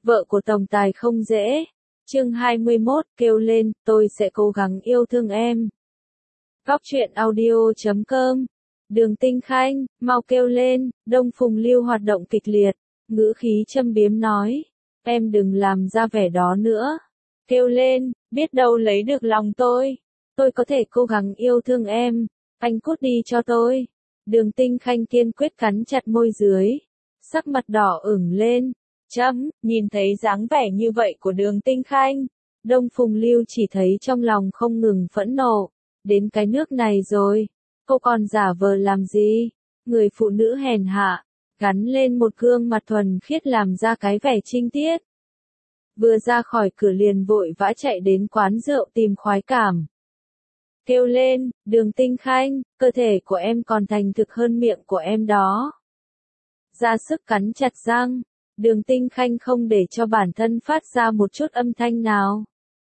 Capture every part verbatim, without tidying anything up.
Vợ của tổng tài không dễ. Chương hai mươi mốt, kêu lên, tôi sẽ cố gắng yêu thương em. Góc truyện audio chấm com. Đường Tinh Khanh, mau kêu lên. Đông Phùng Lưu hoạt động kịch liệt, ngữ khí châm biếm nói, em đừng làm ra vẻ đó nữa. Kêu lên, biết đâu lấy được lòng tôi. Tôi có thể cố gắng yêu thương em. Anh cút đi cho tôi. Đường Tinh Khanh kiên quyết cắn chặt môi dưới, sắc mặt đỏ ửng lên. Chấm, nhìn thấy dáng vẻ như vậy của Đường Tinh Khanh, Đông Phùng Lưu chỉ thấy trong lòng không ngừng phẫn nộ. Đến cái nước này rồi, cô còn giả vờ làm gì? Người phụ nữ hèn hạ, gắn lên một gương mặt thuần khiết làm ra cái vẻ trinh tiết. Vừa ra khỏi cửa liền vội vã chạy đến quán rượu tìm khoái cảm. Kêu lên, Đường Tinh Khanh, cơ thể của em còn thành thực hơn miệng của em đó. Ra sức cắn chặt răng, Đường Tinh Khanh không để cho bản thân phát ra một chút âm thanh nào.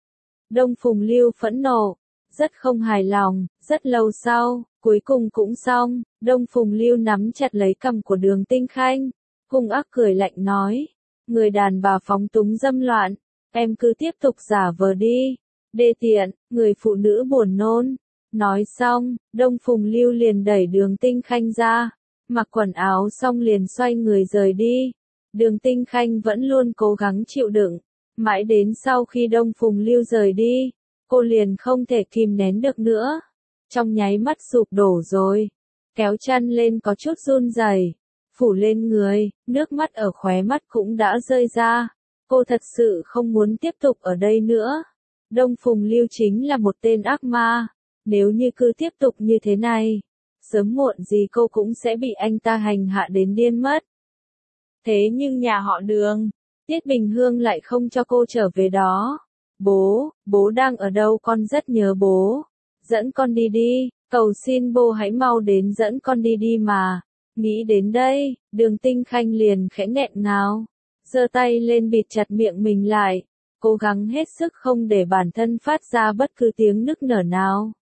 Đông Phùng Lưu phẫn nộ, rất không hài lòng, rất lâu sau, cuối cùng cũng xong. Đông Phùng Lưu nắm chặt lấy cằm của Đường Tinh Khanh, hung ác cười lạnh nói, người đàn bà phóng túng dâm loạn, em cứ tiếp tục giả vờ đi. Đê tiện, người phụ nữ buồn nôn. Nói xong, Đông Phùng Lưu liền đẩy Đường Tinh Khanh ra, mặc quần áo xong liền xoay người rời đi. Đường Tinh Khanh vẫn luôn cố gắng chịu đựng, mãi đến sau khi Đông Phùng Lưu rời đi, cô liền không thể kìm nén được nữa. Trong nháy mắt sụp đổ rồi, kéo chăn lên có chút run rẩy, phủ lên người, nước mắt ở khóe mắt cũng đã rơi ra. Cô thật sự không muốn tiếp tục ở đây nữa. Đông Phùng Lưu chính là một tên ác ma, nếu như cứ tiếp tục như thế này, sớm muộn gì cô cũng sẽ bị anh ta hành hạ đến điên mất. Thế nhưng nhà họ Đường, Tiết Bình Hương lại không cho cô trở về đó. Bố, bố đang ở đâu, con rất nhớ bố. Dẫn con đi đi, cầu xin bố hãy mau đến dẫn con đi đi mà. Nghĩ đến đây, Đường Tinh Khanh liền khẽ nghẹn ngào, giơ tay lên bịt chặt miệng mình lại, cố gắng hết sức không để bản thân phát ra bất cứ tiếng nức nở nào.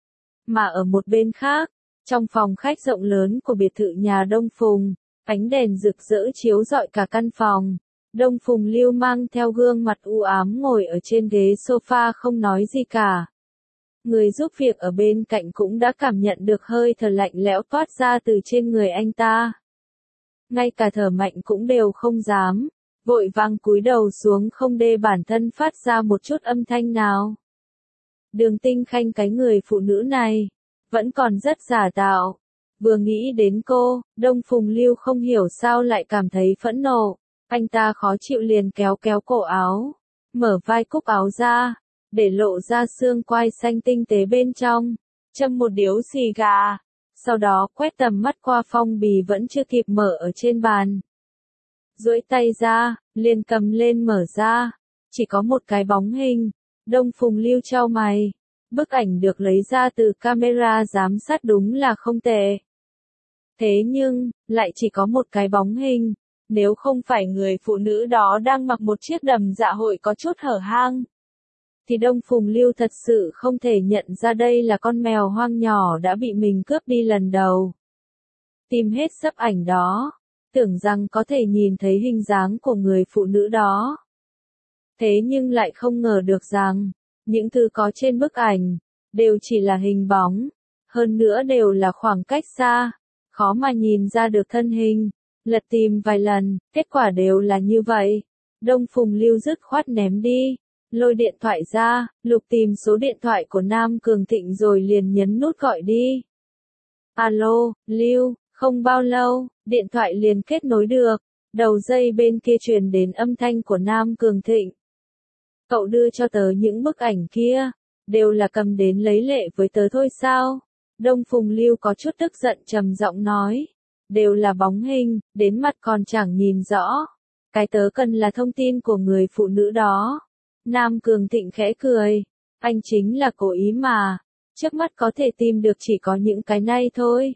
Mà ở một bên khác, trong phòng khách rộng lớn của biệt thự nhà Đông Phùng, ánh đèn rực rỡ chiếu rọi cả căn phòng. Đông Phùng Lưu mang theo gương mặt u ám ngồi ở trên ghế sofa không nói gì cả. Người giúp việc ở bên cạnh cũng đã cảm nhận được hơi thở lạnh lẽo toát ra từ trên người anh ta. Ngay cả thở mạnh cũng đều không dám, vội vàng cúi đầu xuống không để bản thân phát ra một chút âm thanh nào. Đường Tinh Khanh, cái người phụ nữ này, vẫn còn rất giả tạo. Vừa nghĩ đến cô, Đông Phùng Lưu không hiểu sao lại cảm thấy phẫn nộ. Anh ta khó chịu liền kéo kéo cổ áo, mở vai cúc áo ra, để lộ ra xương quai xanh tinh tế bên trong, châm một điếu xì gà, sau đó quét tầm mắt qua phong bì vẫn chưa kịp mở ở trên bàn. Duỗi tay ra, liền cầm lên mở ra, chỉ có một cái bóng hình. Đông Phùng Lưu chau mày, bức ảnh được lấy ra từ camera giám sát đúng là không tệ. Thế nhưng, lại chỉ có một cái bóng hình, nếu không phải người phụ nữ đó đang mặc một chiếc đầm dạ hội có chút hở hang, thì Đông Phùng Lưu thật sự không thể nhận ra đây là con mèo hoang nhỏ đã bị mình cướp đi lần đầu. Tìm hết sấp ảnh đó, tưởng rằng có thể nhìn thấy hình dáng của người phụ nữ đó. Thế nhưng lại không ngờ được rằng, những thứ có trên bức ảnh, đều chỉ là hình bóng, hơn nữa đều là khoảng cách xa, khó mà nhìn ra được thân hình. Lật tìm vài lần, kết quả đều là như vậy. Đông Phùng Lưu dứt khoát ném đi, lôi điện thoại ra, lục tìm số điện thoại của Nam Cường Thịnh rồi liền nhấn nút gọi đi. Alo, Lưu, không bao lâu, điện thoại liền kết nối được, đầu dây bên kia truyền đến âm thanh của Nam Cường Thịnh. Cậu đưa cho tớ những bức ảnh kia, đều là cầm đến lấy lệ với tớ thôi sao? Đông Phùng Lưu có chút tức giận trầm giọng nói. Đều là bóng hình, đến mặt còn chẳng nhìn rõ. Cái tớ cần là thông tin của người phụ nữ đó. Nam Cường Thịnh khẽ cười. Anh chính là cố ý mà. Trước mắt có thể tìm được chỉ có những cái này thôi.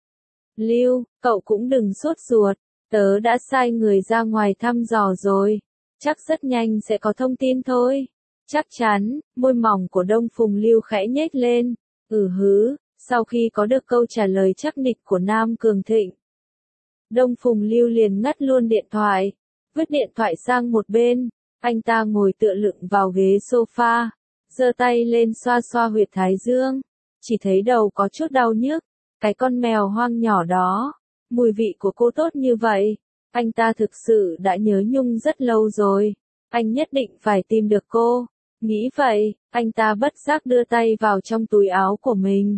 Lưu, cậu cũng đừng sốt ruột. Tớ đã sai người ra ngoài thăm dò rồi. Chắc rất nhanh sẽ có thông tin thôi. Chắc chắn, môi mỏng của Đông Phùng Lưu khẽ nhếch lên. Ừ hứ, sau khi có được câu trả lời chắc nịch của Nam Cường Thịnh, Đông Phùng Lưu liền ngắt luôn điện thoại. vứt điện thoại sang một bên, anh ta ngồi tựa lưng vào ghế sofa, giơ tay lên xoa xoa huyệt thái dương, chỉ thấy đầu có chút đau nhức, cái con mèo hoang nhỏ đó, mùi vị của cô tốt như vậy, anh ta thực sự đã nhớ nhung rất lâu rồi, anh nhất định phải tìm được cô, nghĩ vậy, anh ta bất giác đưa tay vào trong túi áo của mình.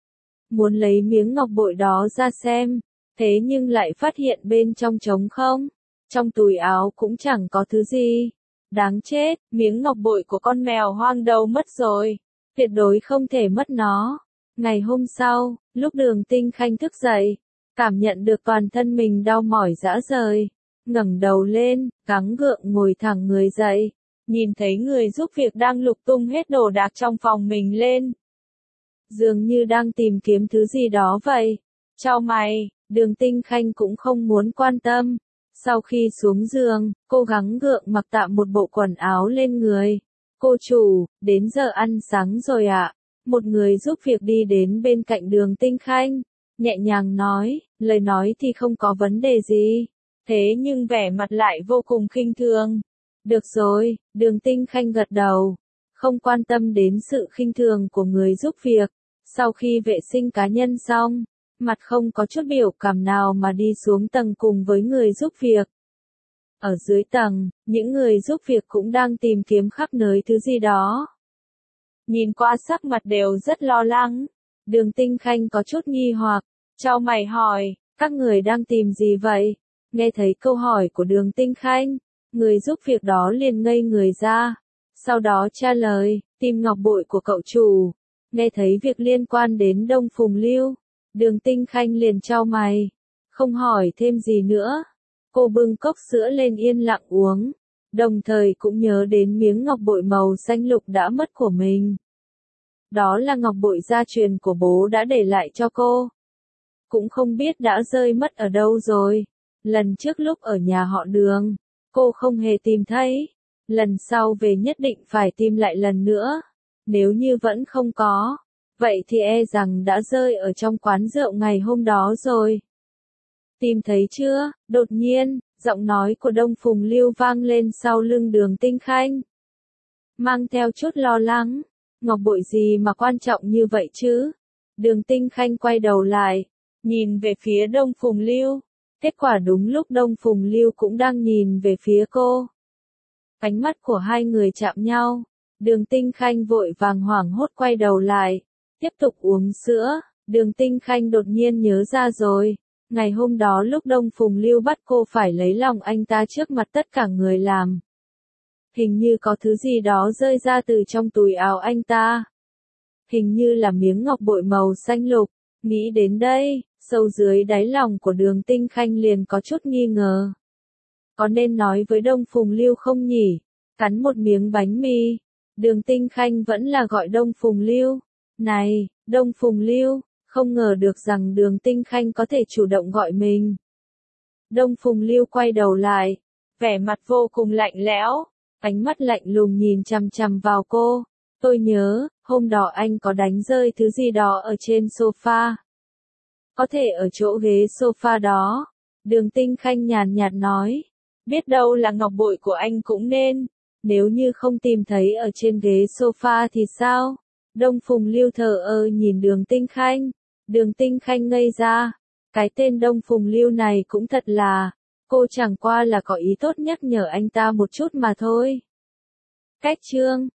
Muốn lấy miếng ngọc bội đó ra xem, thế nhưng lại phát hiện bên trong trống không, trong túi áo cũng chẳng có thứ gì. Đáng chết, miếng ngọc bội của con mèo hoang đâu mất rồi, tuyệt đối không thể mất nó. Ngày hôm sau, lúc Đường Tinh Khanh thức dậy, cảm nhận được toàn thân mình đau mỏi rã rời, ngẩng đầu lên, gắng gượng ngồi thẳng người dậy, nhìn thấy người giúp việc đang lục tung hết đồ đạc trong phòng mình lên. Dường như đang tìm kiếm thứ gì đó vậy. Chau mày, Đường Tinh Khanh cũng không muốn quan tâm. Sau khi xuống giường, cô gắng gượng mặc tạm một bộ quần áo lên người. Cô chủ, đến giờ ăn sáng rồi ạ. Một người giúp việc đi đến bên cạnh Đường Tinh Khanh, nhẹ nhàng nói, lời nói thì không có vấn đề gì. Thế nhưng vẻ mặt lại vô cùng khinh thường. Được rồi, Đường Tinh Khanh gật đầu, không quan tâm đến sự khinh thường của người giúp việc. Sau khi vệ sinh cá nhân xong, mặt không có chút biểu cảm nào mà đi xuống tầng cùng với người giúp việc. Ở dưới tầng, những người giúp việc cũng đang tìm kiếm khắp nơi thứ gì đó. Nhìn qua sắc mặt đều rất lo lắng. Đường Tinh Khanh có chút nghi hoặc, chau mày hỏi, các người đang tìm gì vậy? Nghe thấy câu hỏi của Đường Tinh Khanh, người giúp việc đó liền ngây người ra. Sau đó trả lời, tìm ngọc bội của cậu chủ. Nghe thấy việc liên quan đến Đông Phùng Lưu, Đường Tinh Khanh liền chau mày, không hỏi thêm gì nữa. Cô bưng cốc sữa lên yên lặng uống, đồng thời cũng nhớ đến miếng ngọc bội màu xanh lục đã mất của mình. Đó là ngọc bội gia truyền của bố đã để lại cho cô. Cũng không biết đã rơi mất ở đâu rồi. Lần trước lúc ở nhà họ Đường, cô không hề tìm thấy. Lần sau về nhất định phải tìm lại lần nữa. Nếu như vẫn không có, vậy thì e rằng đã rơi ở trong quán rượu ngày hôm đó rồi. Tìm thấy chưa? Đột nhiên, giọng nói của Đông Phùng Lưu vang lên sau lưng Đường Tinh Khanh. Mang theo chút lo lắng, ngọc bội gì mà quan trọng như vậy chứ? Đường Tinh Khanh quay đầu lại, nhìn về phía Đông Phùng Lưu. Kết quả đúng lúc Đông Phùng Lưu cũng đang nhìn về phía cô. Ánh mắt của hai người chạm nhau. Đường Tinh Khanh vội vàng hoảng hốt quay đầu lại, tiếp tục uống sữa. Đường Tinh Khanh đột nhiên nhớ ra rồi, ngày hôm đó lúc Đông Phùng Lưu bắt cô phải lấy lòng anh ta trước mặt tất cả người làm. Hình như có thứ gì đó rơi ra từ trong túi áo anh ta. Hình như là miếng ngọc bội màu xanh lục. Nghĩ đến đây, sâu dưới đáy lòng của Đường Tinh Khanh liền có chút nghi ngờ. Có nên nói với Đông Phùng Lưu không nhỉ? Cắn một miếng bánh mì. Đường Tinh Khanh vẫn là gọi Đông Phùng Lưu. Này, Đông Phùng Lưu, không ngờ được rằng Đường Tinh Khanh có thể chủ động gọi mình. Đông Phùng Lưu quay đầu lại, vẻ mặt vô cùng lạnh lẽo, ánh mắt lạnh lùng nhìn chằm chằm vào cô. Tôi nhớ, hôm đó anh có đánh rơi thứ gì đó ở trên sofa. Có thể ở chỗ ghế sofa đó. Đường Tinh Khanh nhàn nhạt nói. Biết đâu là ngọc bội của anh cũng nên. Nếu như không tìm thấy ở trên ghế sofa thì sao? Đông Phùng Lưu thờ ơ nhìn Đường Tinh Khanh. Đường Tinh Khanh ngây ra. Cái tên Đông Phùng Lưu này cũng thật là. Cô chẳng qua là có ý tốt nhắc nhở anh ta một chút mà thôi. Cách chương